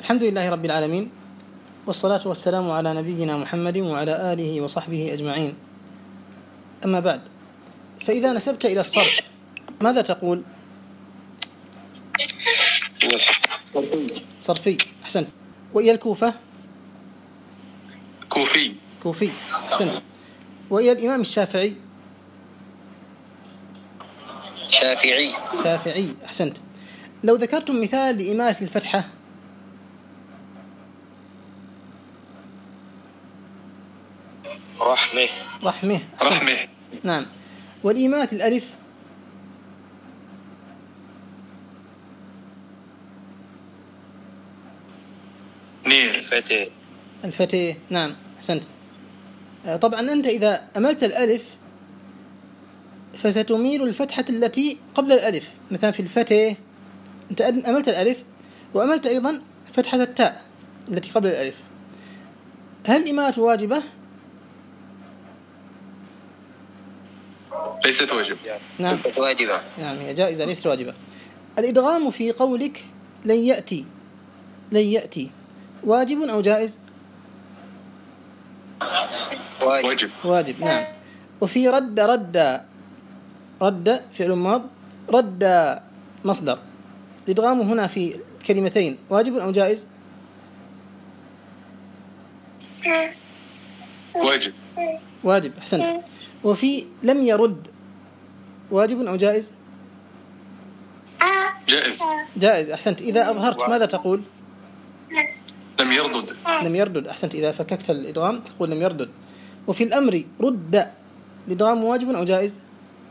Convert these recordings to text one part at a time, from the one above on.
الحمد لله رب العالمين، والصلاة والسلام على نبينا محمد وعلى آله وصحبه أجمعين. أما بعد، فإذا نسبت إلى الصرف ماذا تقول؟ صرفي. أحسنت. وإلى الكوفة؟ كوفي. أحسنت. وإلى الإمام الشافعي؟ شافعي. أحسنت. لو ذكرتم مثال لإمالة الفتحة؟ رحمه. نعم. والإمالة الألف؟ الفتح. نعم، أحسنت. طبعا أنت إذا أملت الألف فستميل الفتحة التي قبل الألف. مثلا في الفتح أنت أملت الألف وأملت أيضا فتحة التاء التي قبل الألف. هل الإمالة واجبة؟ ليست واجبة. نعم، هي جائزة ليست واجبة. الإدغام في قولك لن يأتي واجب أو جائز؟ واجب. نعم. وفي رد فعل ماض، رد مصدر. الإدغام هنا في كلمتين واجب أو جائز؟ واجب. أحسنت. وفي لم يرد واجب أو جائز؟ جائز. أحسنت. إذا أظهرت ماذا تقول؟ لم يردد. أحسنت. إذا فككت الإدغام تقول لم يردد. وفي الأمر رد، الإدغام واجب أو جائز؟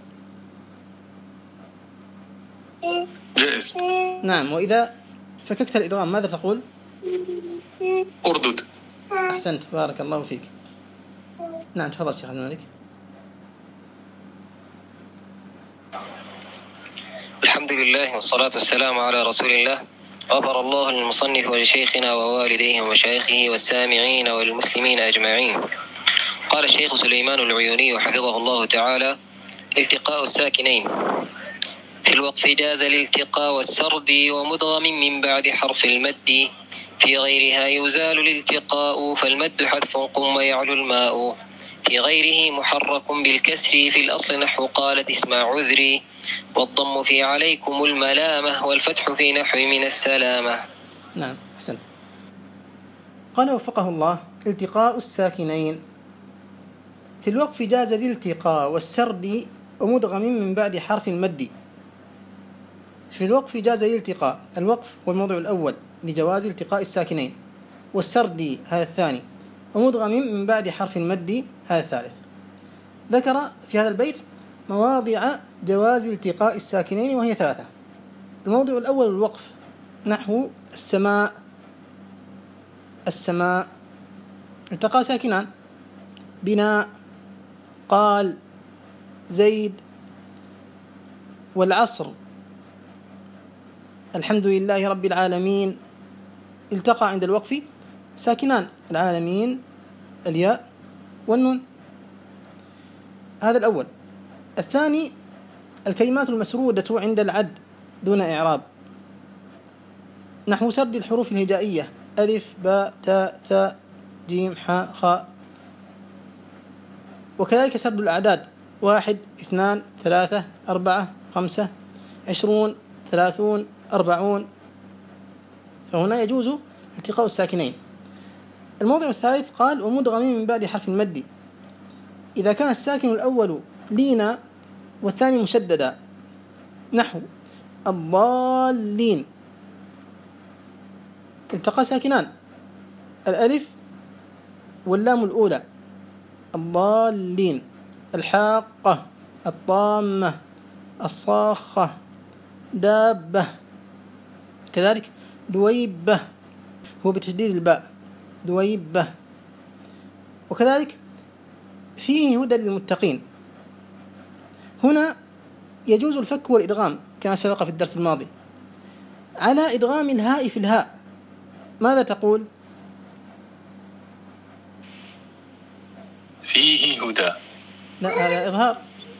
جائز. نعم. وإذا فككت الإدغام ماذا تقول؟ أردد. أحسنت، بارك الله فيك. نعم، تفضل شيخ عبد الملك. الحمد لله والصلاة والسلام على رسول الله. غفر الله للمصنف ولشيخنا ووالديه ومشايخه والسامعين والمسلمين أجمعين. قال الشيخ سليمان العيوني حفظه الله تعالى: التقاء الساكنين. في الوقف جاز الالتقاء والسرد ومدغم من بعد حرف المد، في غيرها يزال الالتقاء فالمد حذف قم ويعلو الماء، في غيره محرك بالكسر في الأصل نحو قالت اسمع عذري، والضم في عليكم الملامة والفتح في نحو من السلامة. نعم، أحسنت. قال وفقه الله: التقاء الساكنين. في الوقف جاز الالتقاء والسرد ومدغم من بعد حرف المد. في الوقف جاز الالتقاء، الوقف هو الموضع الأول لجواز التقاء الساكنين، والسرد هذا الثاني، ومدغم من بعد حرف المد هذا الثالث. ذكر في هذا البيت مواضع جواز التقاء الساكنين وهي 3. الموضع الأول الوقف، نحو السماء التقى ساكنان. بناء، قال زيد. والعصر، الحمد لله رب العالمين، التقى عند الوقف ساكنان، العالمين الياء والنون. هذا الأول. الثاني الكلمات المسرودة عند العد دون إعراب، نحو سرد الحروف الهجائية: ألف باء تاء ثاء جيم حاء خاء. وكذلك سرد الأعداد: 1 2 3 4 5 20 30 40. فهنا يجوز التقاء الساكنين. الموضع الثالث قال: ومدغم من بعد حرف المد، إذا كان الساكن الأول لينا والثاني مشددا، نحو الضالين، التقى ساكنان، الألف واللام الأولى، الضالين. الحاقة، الطامة، الصاخة، دابة. كذلك دويبة، هو بتشديد الباء، دويبة. وكذلك فيه هدى للمتقين. هنا يجوز الفك والإدغام كما سبق في الدرس الماضي. على إدغام الهاء في الهاء ماذا تقول؟ فيه هدى. لا، هذا إظهار.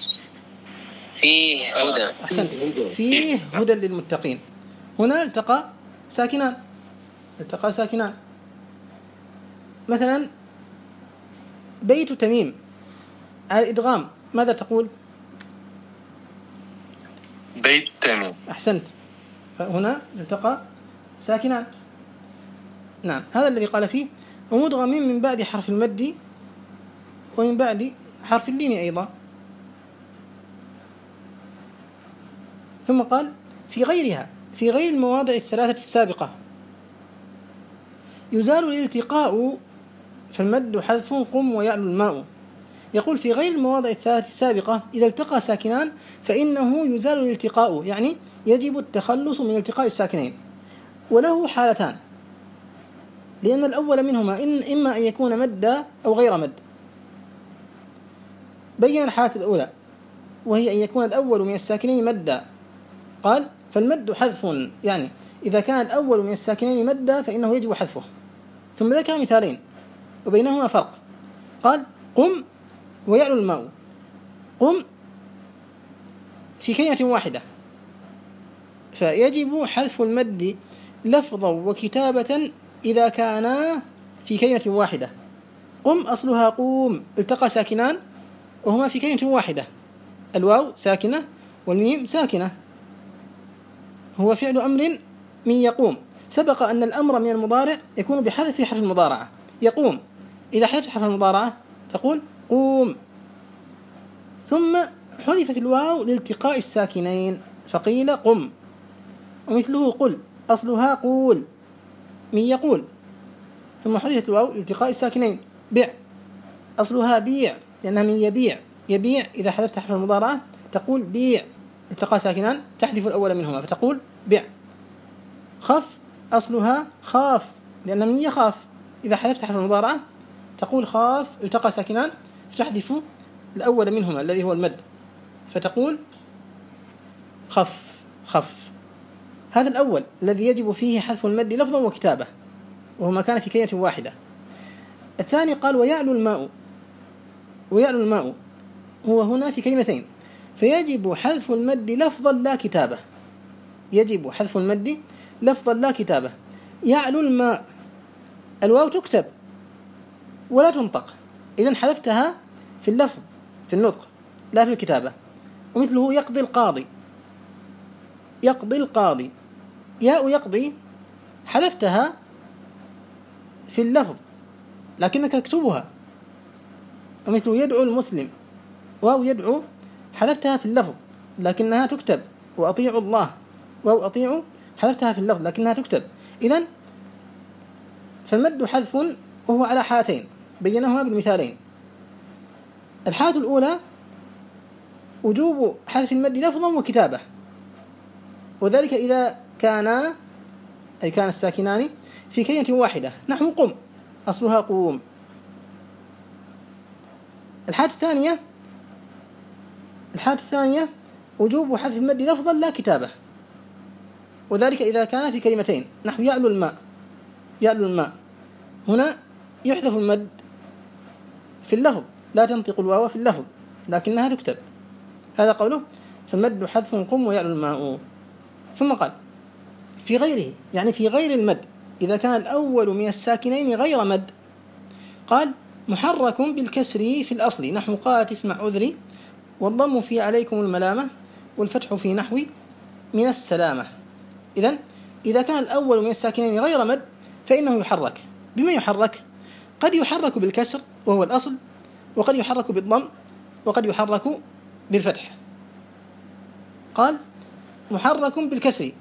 فيه هدى. أحسنت. فيه هدى للمتقين. هنا التقى ساكنان، التقى ساكنان. مثلا بيت تميم على الإدغام ماذا تقول؟ بيت تميم. أحسنت، فهنا التقى ساكنان. نعم، هذا الذي قال فيه ومدغم من بعد حرف المد ومن بعد حرف اللين أيضا. ثم قال في غيرها، في غير المواضع الثلاثة السابقة يزال الالتقاء فالمد حذف قم ويعلو الماء. يقول في غير المواضع الثلاثة السابقة إذا التقى ساكنان فإنه يزال الالتقاء، يعني يجب التخلص من التقاء الساكنين، وله حالتان، لأن الأول منهما إما أن يكون مدا أو غير مد. بين الحالة الأولى وهي أن يكون الأول من الساكنين مدا، قال فالمد حذف، يعني إذا كان الأول من الساكنين مدا فإنه يجب حذفه. ثم ذكر مثالين وبينهما فرق، قال قم ويعلو الماء. قم في كلمة واحدة فيجب حذف المد لفظا وكتابة إذا كانا في كلمة واحدة. قم أصلها قوم، التقى ساكنان وهما في كلمة واحدة، الواو ساكنة والميم ساكنة، هو فعل أمر من يقوم. سبق أن الأمر من المضارع يكون بحذف حرف المضارعة، يقوم، إذا حذفت حرف المضارعة تقول قوم. ثم حذفت الواو لالتقاء الساكنين فقيل قم، ومثله قل أصلها قول من يقول، ثم حذفت الواو لالتقاء الساكنين. بع أصلها بيع لأنها من يبيع، يبيع إذا حذفت حرف المضارعة تقول بيع، التقاء ساكنان تحذف الأول منهما فتقول بع. خف أصلها خاف لأنها من يخاف، إذا حذفت حرف المضارعة تقول خاف، التقى ساكنان فتحذف الأول منهما الذي هو المد فتقول خف خف. هذا الأول الذي يجب فيه حذف المد لفظا وكتابة، وهو ما كان في كلمة واحدة. الثاني قال ويعلو الماء، ويعلو الماء هو هنا في كلمتين فيجب حذف المد لفظا لا كتابة، يجب حذف المد لفظا لا كتابة. يعلو الماء الواو تكتب ولا تنطق، إذن حذفتها في اللفظ في النطق لا في الكتابة. ومثله يقضي القاضي، يقضي القاضي، ياء يقضي حذفتها في اللفظ لكنك تكتبها. ومثل يدعو المسلم، واو يدعو حذفتها في اللفظ لكنها تكتب. وأطيعوا الله، واو أطيعوا حذفتها في اللفظ لكنها تكتب. إذن فالمد حذف وهو على حالتين بينهما بالمثالين. الحالة الأولى وجوب حذف المد لفظا وكتابة، وذلك إذا كان أي كان الساكنان في كلمة واحدة نحو قم أصلها قوم. الحالة الثانية وجوب حذف المد لفظا لا كتابة، وذلك إذا كان في كلمتين نحو يعلو الماء، يعلو الماء هنا يحذف المد في اللفظ لا تنطق الواو في اللفظ لكنها تكتب. هذا قوله فالمد حذف قم ويعلو الماء. ثم قال في غيره، يعني في غير المد إذا كان الأول من الساكنين غير مد، قال محرك بالكسر في الأصل نحو قالت اسمع عذري، والضم في عليكم الملامة، والفتح في نحو من السلامة. إذن إذا كان الأول من الساكنين غير مد فإنه يحرك. بما يحرك؟ قد يحرك بالكسر وهو الأصل، وقد يحرك بالضم، وقد يحرك بالفتح. قال محرك بالكسر،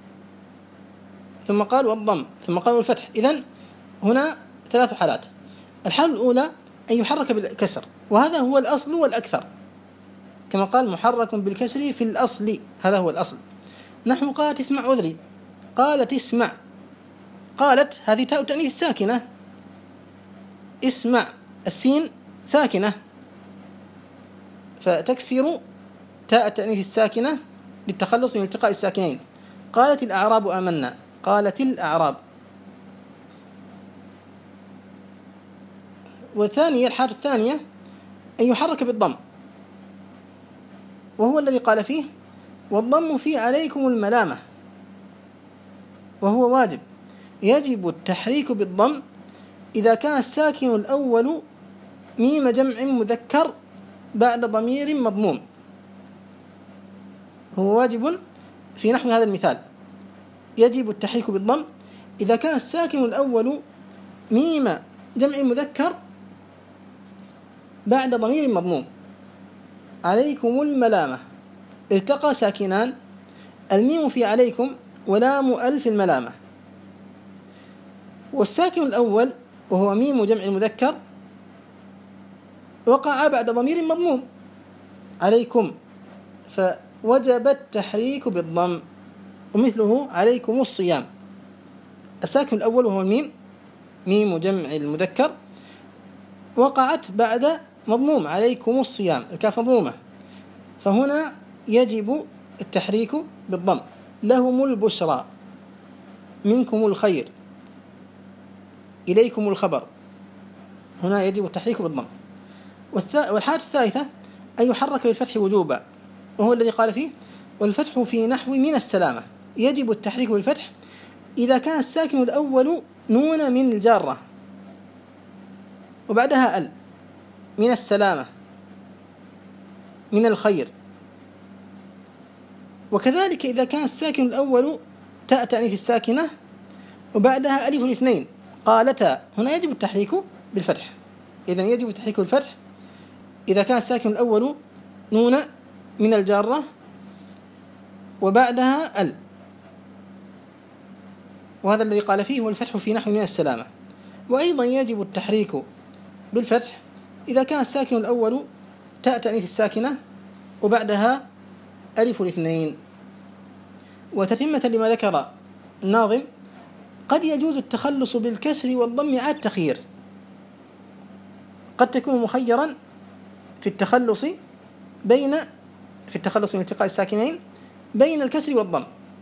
ثم قال والضم، ثم قال والفتح. إذن هنا ثلاث حالات. الحالة الأولى أن يحرك بالكسر، وهذا هو الأصل والأكثر، كما قال محرك بالكسر في الأصل، هذا هو الأصل. نحو قالت اسمع عذري، قالت اسمع، قالت هذه تاء التأنيث ساكنة، اسمع السين ساكنة فتكسر تاء التأنيث الساكنة للتخلص من التقاء الساكنين. قالت الأعراب آمنا، قالت الأعراب. والثانية الحالة الثانية أن يحرك بالضم، وهو الذي قال فيه والضم في عليكم الملامة، وهو واجب يجب التحريك بالضم إذا كان الساكن الأول ميم جمع مذكر بعد ضمير مضموم. هو واجب في نحو هذا المثال: يجب التحريك بالضم إذا كان الساكن الأول ميم جمع مذكر بعد ضمير مضموم. عليكم الملامة، التقى ساكنان، الميم في عليكم ولام ألف الملامة، والساكن الأول وهو ميم جمع مذكر وقع بعد ضمير مضموم عليكم، فوجب التحريك بالضم. ومثله عليكم الصيام، الساكن الأول وهو الميم، ميم جمع المذكر، وقعت بعد مضموم عليكم الصيام، الكاف مضمومة، فهنا يجب التحريك بالضم. لهم البشرى، منكم الخير، إليكم الخبر، هنا يجب التحريك بالضم. والحالة الثالثة أن يحرك بالفتح وجوبا، وهو الذي قال فيه: والفتح في نحو من السلامة. يجب التحريك بالفتح إذا كان الساكن الأول نون من الجارة وبعدها ال، من السلامة، من الخير. وكذلك إذا كان الساكن الأول تاء تأنيث الساكنة وبعدها ألف الاثنين، قالتا، هنا يجب التحريك بالفتح. إذن يجب التحريك بالفتح إذا كان الساكن الأول نون من الجارة وبعدها ال، وهذا الذي قال فيه: والفتح في نحو من السلامة. وأيضا يجب التحريك بالفتح إذا كان الساكن الأول تاء تأنيث الساكنة وبعدها ألف الاثنين. وتتمة لما ذكر الناظم: قد يجوز التخلص بالكسر والضم على التخيير. قد تكون مخيرا في التخلص من التقاء الساكنين بين الكسر والضم،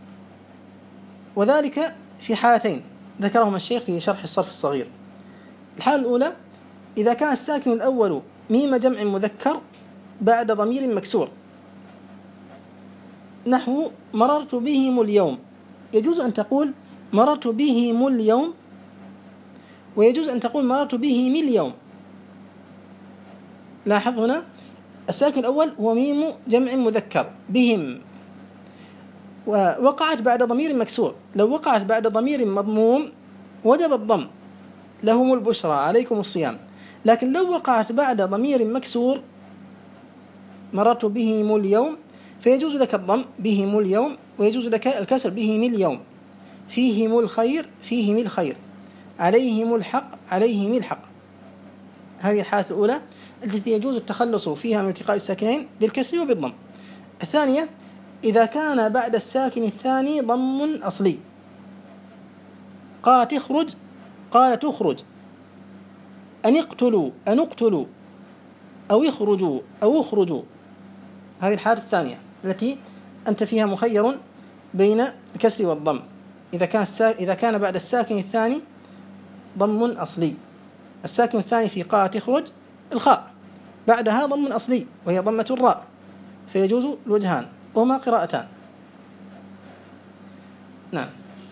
وذلك في حالتين ذكرهما الشيخ في شرح الصرف الصغير. الحالة الأولى: إذا كان الساكن الأول ميم جمع مذكر بعد ضمير مكسور، نحو مررت بهم اليوم، يجوز أن تقول مررت بهم اليوم، ويجوز أن تقول مررت بهم اليوم. لاحظ هنا الساكن الأول هو ميم جمع مذكر بهم، ووقعت بعد ضمير مكسور. لو وقعت بعد ضمير مضموم وجب الضم: لهم البشرى، عليكم الصيام. لكن لو وقعت بعد ضمير مكسور، مررت بهم اليوم، فيجوز لك الضم بهم اليوم، ويجوز لك الكسر بهم اليوم. فيهم الخير، فيهم الخير. عليهم الحق، عليهم الحق. هذه الحالة الأولى التي يجوز التخلص فيها من التقاء الساكنين بالكسر وبالضم. الثانية: إذا كان بعد الساكن الثاني ضم أصلي، قال تخرج، قال تخرج، أن اقتلوا، أن اقتلوا، أو يخرجوا، أو اخرجوا. هذه الحالة الثانية التي أنت فيها مخير بين الكسر والضم، إذا كان بعد الساكن الثاني ضم أصلي. الساكن الثاني في قال تخرج الخاء، بعدها ضم أصلي وهي ضمة الراء، فيجوز الوجهان وهما قراءتان. نعم.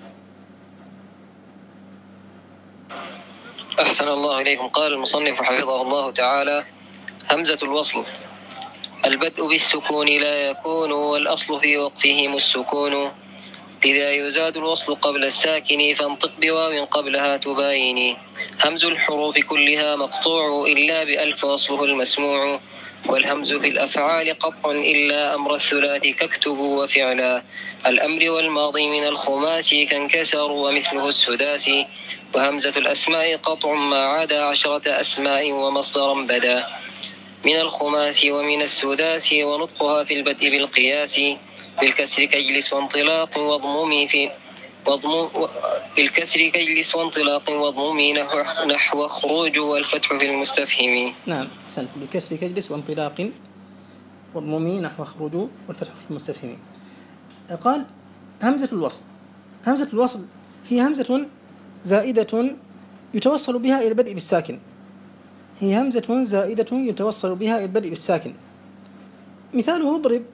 أحسن الله إليكم. قال المصنف حفظه الله تعالى: همزة الوصل: البدء بالسكون لا يكون، والأصل في وقفهم السكون. إذا يزاد الوصل قبل الساكن فانطق بواو قبلها تباين. همز الحروف كلها مقطوع إلا بألف وصله المسموع. والهمز في الأفعال قطع إلا أمر الثلاث كاكتبوا وفعلا. الأمر والماضي من الخماسي كانكسر ومثله السداسي. وهمزة الأسماء قطع ما عدا 10 أسماء ومصدرا بدا من الخماس ومن السداس. ونطقها في البدء بالقياس بالكسر كجلس وانطلاق وضمومي في بالكسر كجلس وانطلاق وضمومي نحو خروج، والفتح في المستفهم. نعم أحسنت. بالكسر كجلس وانطلاق وضمومي نحو خروج، والفتح في المستفهم. قال: همزة الوصل. همزة الوصل هي همزة زائدة يتوصل بها إلى البدء بالساكن. هي همزة زائدة يتوصل بها إلى البدء بالساكن. مثاله اضرب،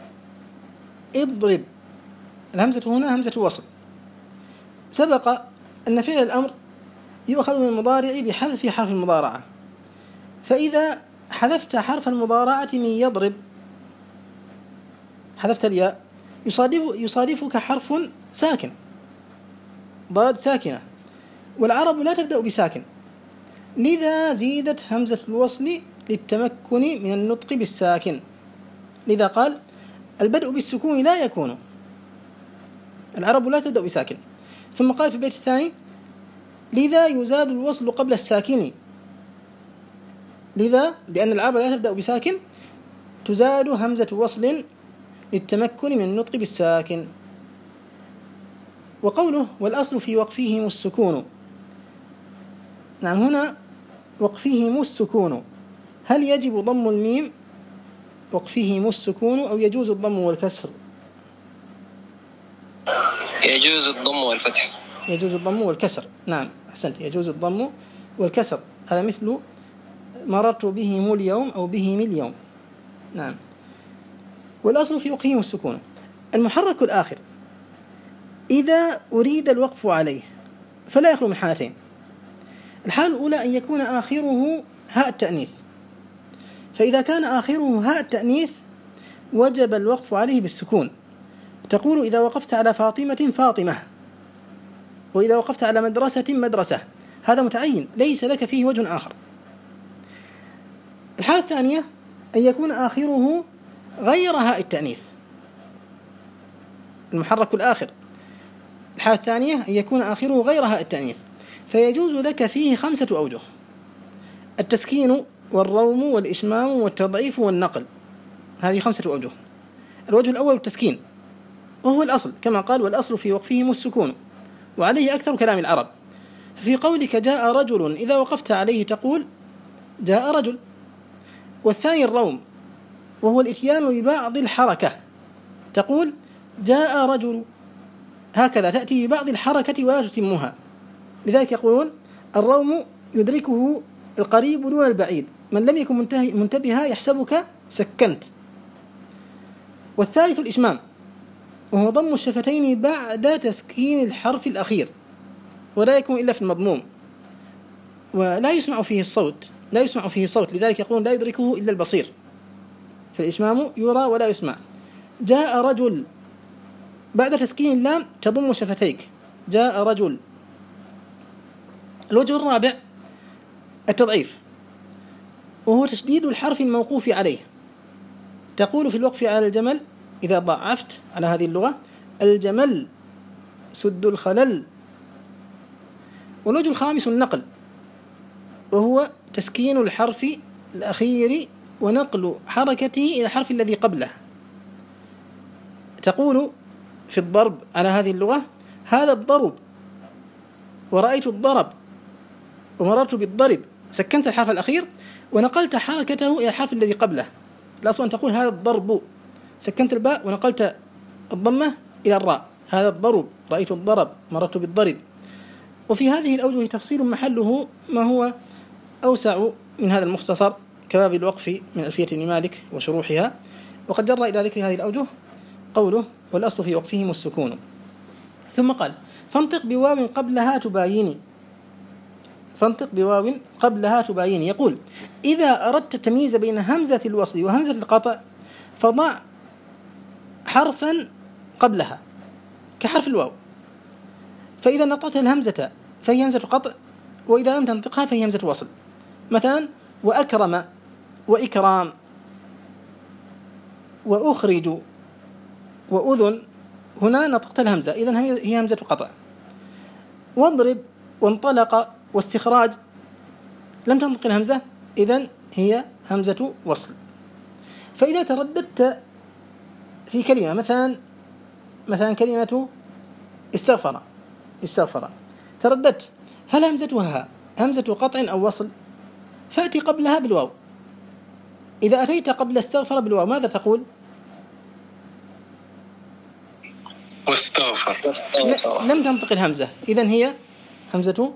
اضرب. الهمزة هنا همزة وصل. سبق أن فعل الأمر يؤخذ من المضارع بحذف حرف المضارعة، فإذا حذفت حرف المضارعة من يضرب، حذفت الياء، يصادفك حرف ساكن، ضاد ساكنة، والعرب لا تبدأ بساكن، لذا زيدت همزة الوصل للتمكن من النطق بالساكن، لذا قال البدء بالسكون لا يكون، العرب لا تبدأ بساكن. ثم قال في البيت الثاني لذا يزاد الوصل قبل الساكن، لذا لأن العرب لا تبدأ بساكن تزاد همزة وصل للتمكن من النطق بالساكن. وقوله والأصل في وقفهم السكون، نعم هنا وقفهم السكون، هل يجب ضم الميم وقفهم السكون أو يجوز الضم والكسر؟ يجوز الضم والفتح. يجوز الضم والكسر، نعم أحسنت، يجوز الضم والكسر، هذا مثل مررت بهم اليوم أو بهم اليوم، نعم. والأصل في وقفهم السكون. المحرك الآخر إذا أريد الوقف عليه فلا يخلو من حالتين، الحالة الأولى أن يكون آخره هاء التأنيث، فإذا كان آخره هاء التأنيث وجب الوقف عليه بالسكون، تقول إذا وقفت على فاطمة فاطمة، وإذا وقفت على مدرسة مدرسة، هذا متعين ليس لك فيه وجه آخر. الحالة الثانية أن يكون آخره غير هاء التأنيث، المحرك الآخر، الحالة الثانية أن يكون آخره غير هاء التأنيث، فيجوز لك فيه 5 أوجه: التسكين والروم والإشمام والتضعيف والنقل، هذه 5 أوجه. الوجه الأول التسكين، وهو الأصل كما قال والأصل في وقفهم السكون، وعليه أكثر كلام العرب. ففي قولك جاء رجل إذا وقفت عليه تقول جاء رجل. والثاني الروم، وهو الإتيان ببعض الحركة، تقول جاء رجل، هكذا تأتي ببعض الحركة ولا تتمها، لذلك يقولون الروم يدركه القريب دون البعيد، من لم يكن منتبها يحسبك سكنت. والثالث الإشمام، وهو ضم الشفتين بعد تسكين الحرف الأخير، ولا يكون إلا في المضموم، ولا يسمع فيه الصوت، لا يسمع فيه صوت، لذلك يقولون لا يدركه إلا البصير، فالإشمام يرى ولا يسمع. جاء رجل بعد تسكين اللام تضم شفتيك، جاء رجل. الوجه الرابع التضعيف، وهو تشديد الحرف الموقوف عليه، تقول في الوقف على الجمل إذا ضعفت على هذه اللغة الجمل سد الخلل. والوجه الخامس النقل، وهو تسكين الحرف الأخير ونقل حركته إلى الحرف الذي قبله، تقول في الضرب على هذه اللغة هذا الضرب، ورأيت الضرب، ومررت بالضرب، سكنت الحرف الأخير ونقلت حركته إلى الحرف الذي قبله. الأصل أن تقول هذا الضرب، سكنت الباء ونقلت الضمة إلى الراء، هذا الضرب، رأيت الضرب، مررت بالضرب. وفي هذه الأوجه تفصيل محله ما هو أوسع من هذا المختصر كباب الوقف من ألفية ابن مالك وشروحها. وقد جرى إلى ذكر هذه الأوجه قوله والأصل في وقفهم السكون. ثم قال فانطق بواو قبلها تبايني، فانطق بواو قبلها تبايني، يقول إذا أردت التمييز بين همزة الوصل وهمزة القطع فضع حرفا قبلها كحرف الواو، فإذا نطقت الهمزة فهي همزة قطع، وإذا لم تنطقها فهي همزة وصل. مثلا وأكرم وإكرام وأخرج وأذن، هنا نطقت الهمزة إذن هي همزة قطع. واضرب وانطلق واستخراج لم تنطق الهمزة إذن هي همزة وصل. فإذا ترددت في كلمة مثلا كلمة استغفر ترددت هل همزتها همزة قطع أو وصل، فأتي قبلها بالواو. إذا أتيت قبل استغفر بالواو ماذا تقول؟ واستغفر. لم تنطق الهمزة إذن هي همزة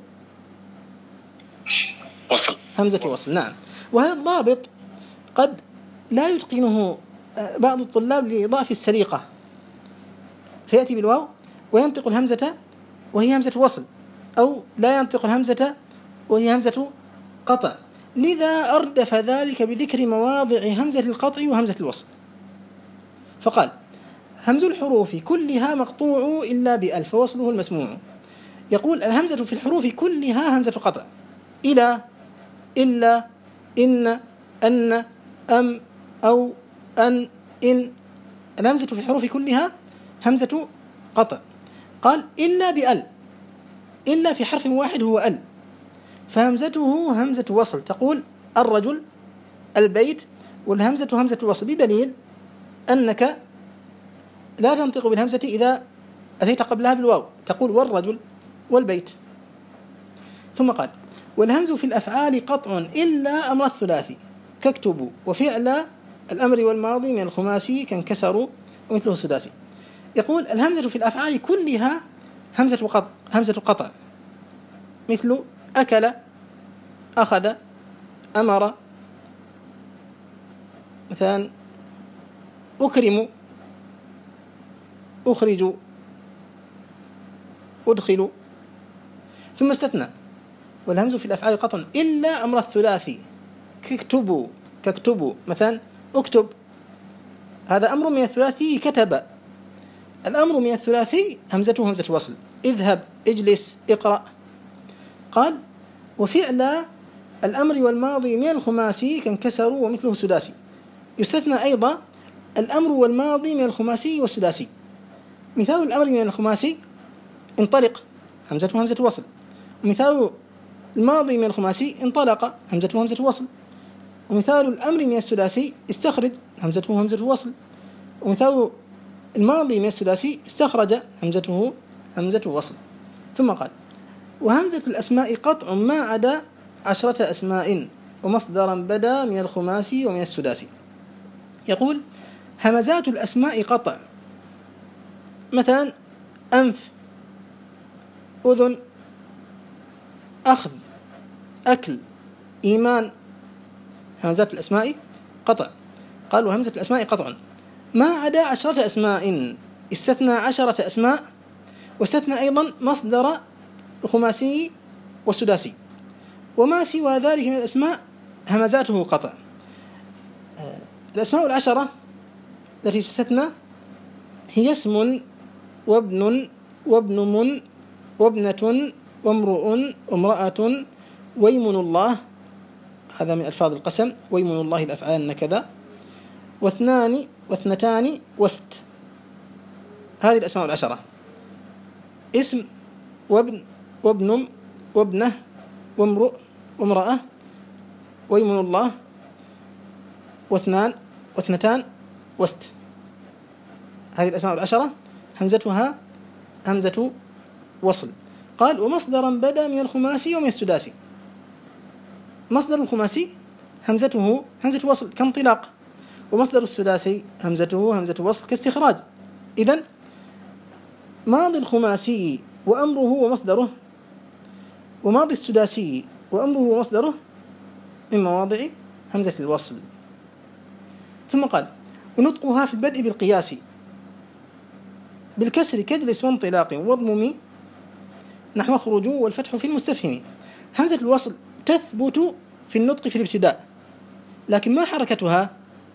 وصل، همزة وصل. نعم. وهذا الضابط قد لا يتقنه بعض الطلاب لإضافة السليقة، فيأتي بالواو وينطق الهمزة وهي همزة وصل، أو لا ينطق الهمزة وهي همزة قطع، لذا أردف ذلك بذكر مواضع همزة القطع وهمزة الوصل، فقال: همز الحروف كلها مقطوع إلا بأل فوصله المسموع. يقول: الهمزة في الحروف كلها همزة قطع، إلى، إلا، إن، أن، أم، أو، أن، إن، الهمزة في الحروف كلها همزة قطع. قال: إلا بأل، إلا في حرف واحد هو أل، فهمزته همزة وصل، تقول الرجل، البيت، والهمزة همزة الوصل، بدليل أنك لا تنطق بالهمزة إذا أتيت قبلها بالواو، تقول والرجل والبيت. ثم قال: والهمز في الأفعال قطع إلا أمر الثلاثي كاكتبوا وفعل الأمر والماضي من الخماسي كانكسروا ومثله السداسي. يقول: الهمزة في الأفعال كلها همزة قطع، مثل أكل، أخذ، أمر، مثلا أكرم، أخرج، أدخل. ثم استثنى: والهمز في الأفعال قطع إلا أمر الثلاثي كاكتبوا، مثلا أكتب، هذا أمر من الثلاثي، كتب، الأمر من الثلاثي همزته همزة وصل، اذهب، اجلس، اقرأ. قال: وفعل الأمر والماضي من الخماسي كانكسروا ومثله السداسي. يستثنى أيضا الأمر والماضي من الخماسي والسداسي. مثال الأمر من الخماسي انطلق، همزته همزة وصل. ومثال الماضي من الخماسي انطلق، همزته همزة وصل. ومثال الأمر من السداسي استخرج، همزته همزة وصل. ومثال الماضي من السداسي استخرج، همزته همزة وصل. ثم قال: وهمزة الأسماء قطع ما عدا 10 أسماء ومصدرا بدا من الخماسي ومن السداسي. يقول: همزات الأسماء قطع، مثلا أنف، أذن، أخذ، أكل، إيمان، همزات الأسماء قطع. قال: وهمزة الأسماء قطع ما عدا 10 أسماء، استثنى 10 أسماء، واستثنى أيضا مصدر الخماسي والسداسي، وما سوى ذلك من الأسماء همزاته قطع. الأسماء 10 التي تستثنى هي اسم، وابن، وابن من، وابنة، وامرؤ، وامرأة، ويمن الله، هذا من ألفاظ القسم، ويمن الله الأفعال كذا، واثنان، واثنتان، وست. هذه الأسماء 10: اسم، وابن، وابن، وابنة، وامرؤ، وامرأة، ويمن الله، واثنان، واثنتان، وست. هذه الأسماء 10 همزتها همزة وصل. قال: ومصدرا بدا من الخماسي ومن السداسي. مصدر الخماسي همزته همزة وصل كانطلاق، ومصدر السداسي همزته همزة وصل كاستخراج. إذن ماضي الخماسي وأمره ومصدره، وماضي السداسي وأمره ومصدره من مواضع همزة الوصل. ثم قال: ونطقها في البدء بالقياس بالكسر كجلس وانطلاق واضمم نحو اخرجوا، والفتح في المستفهم. همزة الوصل تثبت في النطق في الابتداء، لكن ما حركتها؟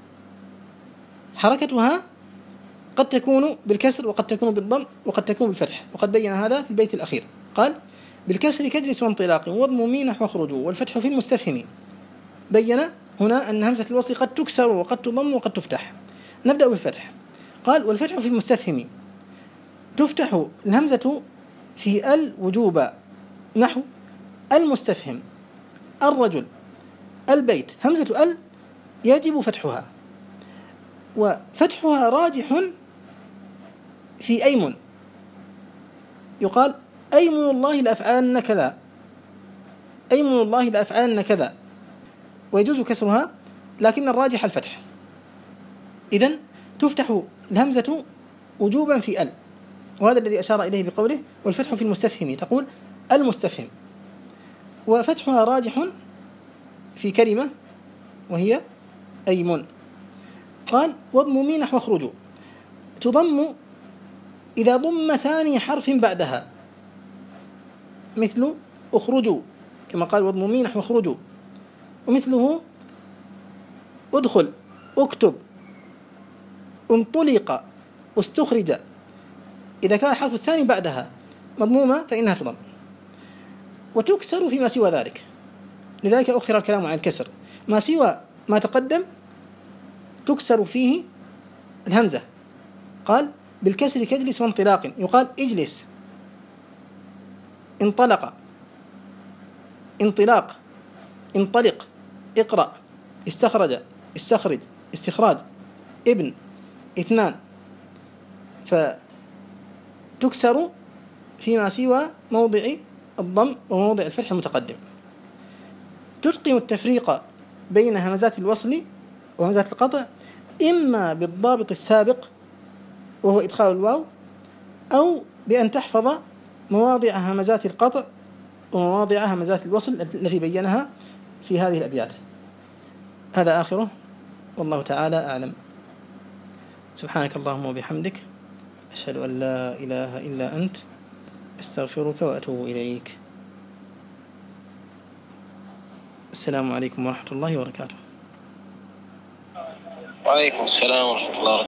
حركتها قد تكون بالكسر، وقد تكون بالضم، وقد تكون بالفتح، وقد بين هذا في البيت الأخير. قال: بالكسر كجلس وانطلاق واضمم نحو اخرجوا، والفتح في المستفهم. بين هنا أن همزة الوصل قد تكسر وقد تضم وقد تفتح. نبدأ بالفتح. قال: والفتح في المستفهم تفتح الهمزة في ال وجوبا، نحو المستفهم، الرجل، البيت. همزة ال يجب فتحها، وفتحها راجح في أيمن، يقال أيمن الله لأفعالن كذا، أيمن الله لأفعالن كذا، ويجوز كسرها، لكن الراجح الفتح. إذن تفتح الهمزة وجوبا في ال، وهذا الذي أشار إليه بقوله: والفتح في المستفهم، تقول المستفهم. وفتحها راجح في كلمة وهي أيمن. قال: واضممي نحو اخرجوا، تضم إذا ضم ثاني حرف بعدها، مثل اخرجوا كما قال واضممي نحو اخرجوا، ومثله ادخل، اكتب، انطلق، استخرج. إذا كان الحرف الثاني بعدها مضمومة فإنها تضم، وتكسر فيما سوى ذلك، لذلك أخر الكلام عن الكسر. ما سوى ما تقدم تكسر فيه الهمزة. قال بالكسر كجلس وانطلاق، يقال اجلس، انطلق، انطلاق، انطلق، اقرأ، استخرج، استخرج، استخراج، ابن، اثنان. فتكسر فيما سوى موضع الضم وموضع الفتح المتقدم. تتقن التفريق بين همزات الوصل وهمزات القطع إما بالضابط السابق وهو إدخال الواو، أو بأن تحفظ مواضع همزات القطع ومواضع همزات الوصل التي بينها في هذه الأبيات. هذا آخره، والله تعالى أعلم. سبحانك اللهم وبحمدك، أشهد أن لا إله إلا أنت، أستغفرك وأتوب إليك. السلام عليكم ورحمة الله وبركاته. وعليكم السلام ورحمة الله.